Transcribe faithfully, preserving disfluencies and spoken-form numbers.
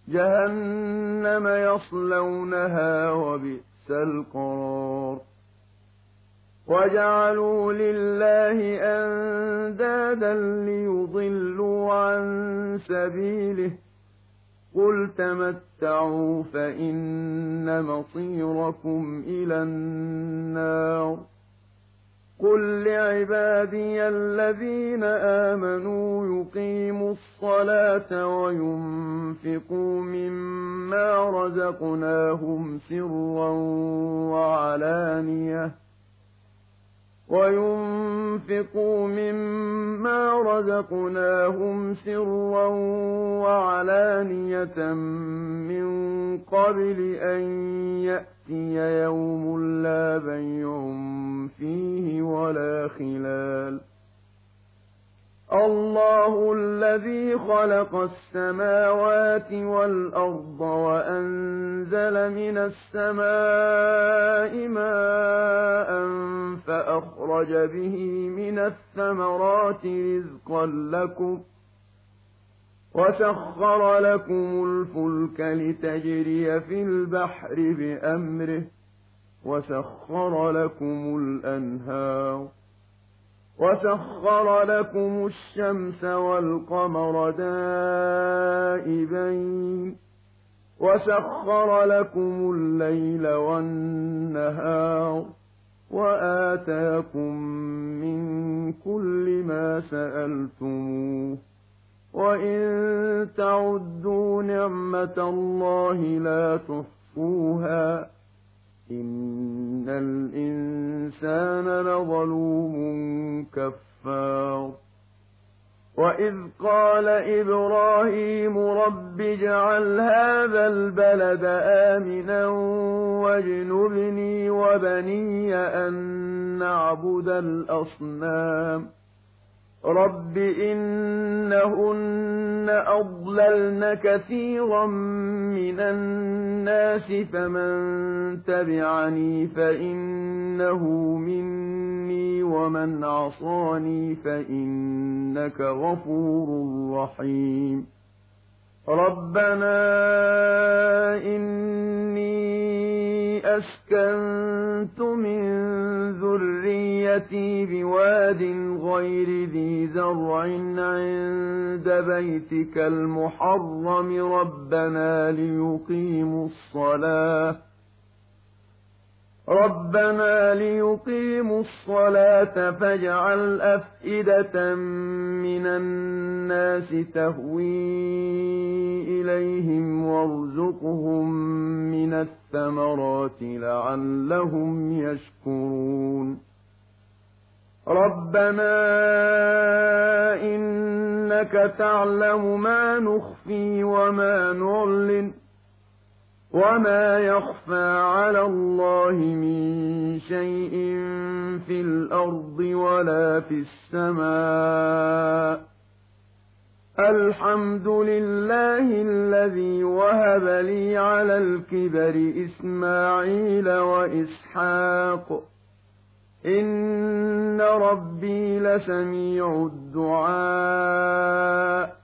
جهنم يصلونها وبئس القرار وجعلوا لله أندادا ليضلوا عن سبيله قل تمتعوا فإن مصيركم إلى النار قل لعبادي الذين آمنوا يقيموا الصلاة وينفقوا مما رزقناهم سرا وعلانية وينفقوا مما رزقناهم سرا وعلانية من قبل أن يأتي يوم لا بيع فيه ولا خلال الله الذي خلق السماوات والأرض وأنزل من السماء ماء فأخرج به من الثمرات رزقا لكم وسخر لكم الفلك لتجري في البحر بأمره وسخر لكم الأنهار وسخر لكم الشمس والقمر دائبين وسخر لكم الليل والنهار وآتاكم من كل ما سألتموه وإن تعدوا نعمة الله لا تحصوها إن الإنسان لظلوم كفار وإذ قال إبراهيم رب اجعل هذا البلد آمنا واجنبني وبني أن نعبد الأصنام رب إنهن أضللن كثيرا من الناس فمن تبعني فإنه مني ومن عصاني فإنك غفور رحيم ربنا إني أسكنت من ذريتي بواد غير ذي زرع عند بيتك المحرم ربنا ليقيموا الصلاة ربنا ليقيموا الصلاة فاجعل أفئدة من الناس تهوي إليهم وارزقهم من الثمرات لعلهم يشكرون ربنا إنك تعلم ما نخفي وما نعلن وما يخفى على الله من شيء في الأرض ولا في السماء الحمد لله الذي وهب لي على الكبر إسماعيل وإسحاق إن ربي لسميع الدعاء